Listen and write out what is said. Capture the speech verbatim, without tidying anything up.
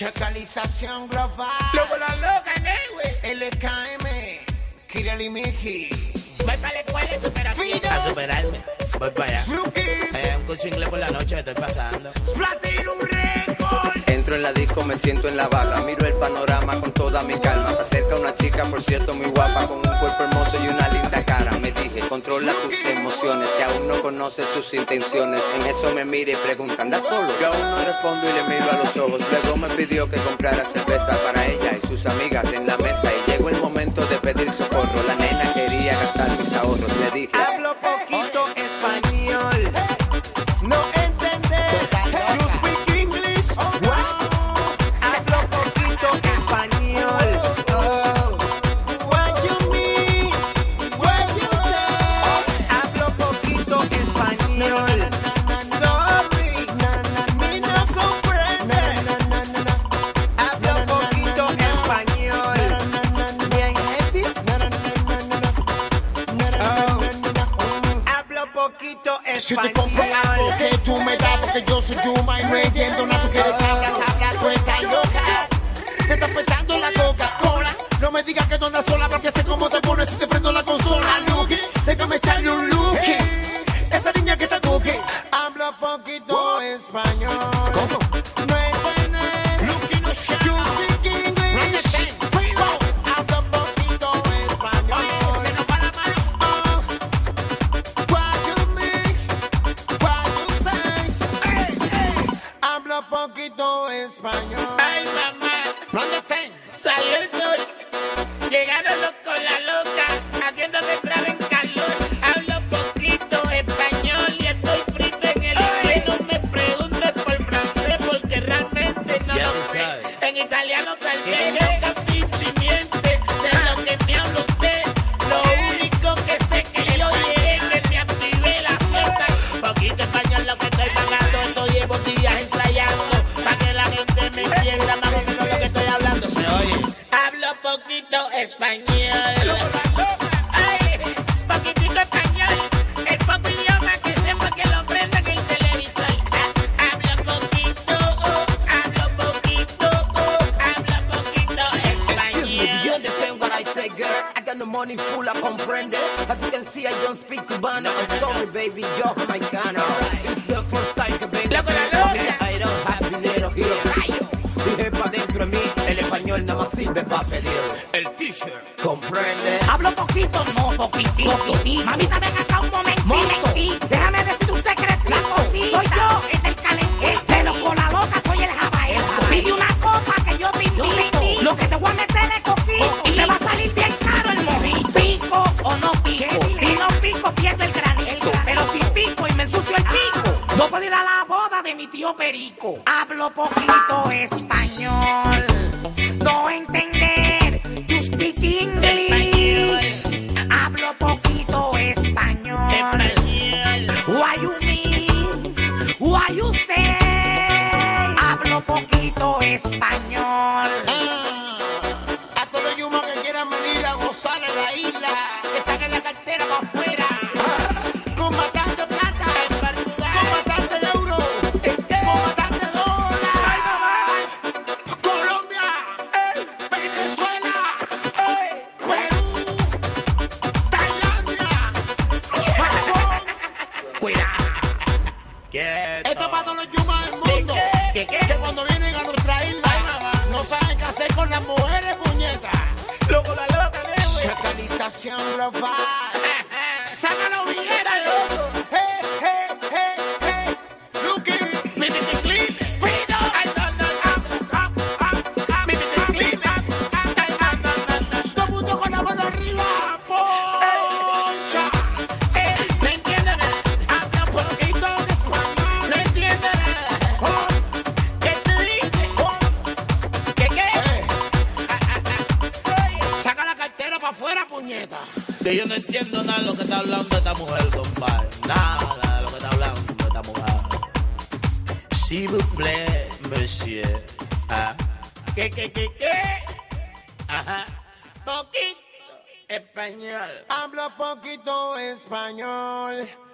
Chocalización global. Loco la loca, ¿no, güey? L K M, Kirali Miki. Voy para la escuela y superación. A superarme. Voy para allá. Eh, un curso inglés por la noche estoy pasando. Platinum Record. Entro en la disco, me siento en la barra. Miro el panorama con toda mi calma. Se acerca una chica, por cierto, muy guapa, con un cuerpo hermoso y una linda cara. Me dije, controla tus emociones, que aún no conoces sus intenciones. En eso me mira y pregunta, ¿anda solo? Yo aún no respondo y le miro a los ojos. Luego me pidió que comprara cerveza para ella y sus amigas en la mesa. Y llegó el momento de pedir socorro. La nena quería gastar mis ahorros. Le dije, hablo poquito español. No entender. You speak English. Hablo poquito español. What you mean? What you say? Hablo poquito español. Sorry, mi no comprende. Hablo poquito español. Bien happy. Hablo poquito español. Si tú compras algo que tú me das, porque yo soy Yuma y no entiendo nada. Tú quieres que hablas, hablas, tú estás loca. Te estás petando la Coca-Cola. No me digas que tú andas sola, porque sé cómo te pones si te prendo la consola. Lucky, déjame echarle un looky. Esa niña que está cookie. Hablo poquito español. ¿Cómo? No entiendes. Lucky no shout. You speak English. Freedom. Hablo poquito español. Oye, se nos va la mano. Oh. What you mean? What you say? Hey, hey. Hablo poquito español. Ay, mamá. ¿Dónde estén? Salió el sol. Llegaron los con la loca. Haciéndote entrar en calor. Hablo poquito español y estoy frito en el inglés. No me preguntes por francés porque realmente no Ya lo tú sé. sabes. En italiano también es capichi miente de lo que me habla usted. Lo único que sé que yo llegué que me activé la fiesta. Poquito español lo que estoy pagando. Esto llevo días ensayando para que la gente me entienda más o menos lo que estoy hablando. Se oye. Hablo poquito español. Ay, poquitito español. El poco idioma que sepa que lo prende en el televisor. Ah, hablo poquito, oh, hablo poquito, oh, hablo poquito Excuse me, do you español. understand what I say, girl? I got no money full, I comprende. As you can see, I don't speak Cubano. I'm sorry, baby, yo, Mexicano. It's the first time que vengo Loco, la aquí. loca. Mira, I don't have dinero, giro, rayo. Dije pa' dentro de mí, el español nada más sirve pa' pedir el t-shirt. ¿Comprende? Hablo poquito, no poquitito. Mamita, ven acá un momentito. Déjame decir un secretito. Soy yo, el del calentito. El loco la loca, soy el jabael. Pide una copa que yo te invito. Lo que te voy a meter es coquito. Y te va a salir bien caro el mojito. ¿Pico o no pico? Si no pico, pierdo el granito. Pero si pico y me ensucio el pico, no puedo ir a la boda de mi tío Perico. Hablo poquito español. No entender. You speak English. Hablo poquito español. Español. Why you mean? Why you say? Hablo poquito español. Ah, a todos los yumas que quieran venir a gozar en la isla, que saquen la cartera para afuera. Con bastante plata, En Portugal. con bastante euro, con bastante dólar. Colombia, Venezuela, Perú, Tailandia, Japón. Cuidado. Quieto. Esto es para todos los yumas del mundo. ¿Qué, qué? Que cuando vienen a nuestra isla, Ay, mamá. no saben qué hacer con las mujeres, puñetas. Loco la loca, ¿no, güey? Chocalización global. Sácalo, billete, loco. Hey, hey, hey, hey. Lucky. Mi mi clean. Freedom. Ay, no, no, no. Mi mi clean. Ay, no, no, no, no. Todo el mundo con la mano arriba. Poncha. Eh, no entiendo nada. Habla poquito de español. No entiendo nada. Oh, ¿Qué tú dices? oh. ¿Qué qué? Eh, Ah, ah, ah. Oye. saca la cartera para afuera, puñeta. Que yo no entiendo nada de lo que está hablando esta mujer, compadre. Nada de lo que está hablando esta mujer. S'il vous plaît, monsieur. Ah. ¿Qué, qué, qué, qué? Ajá. Poquito español. Habla poquito español.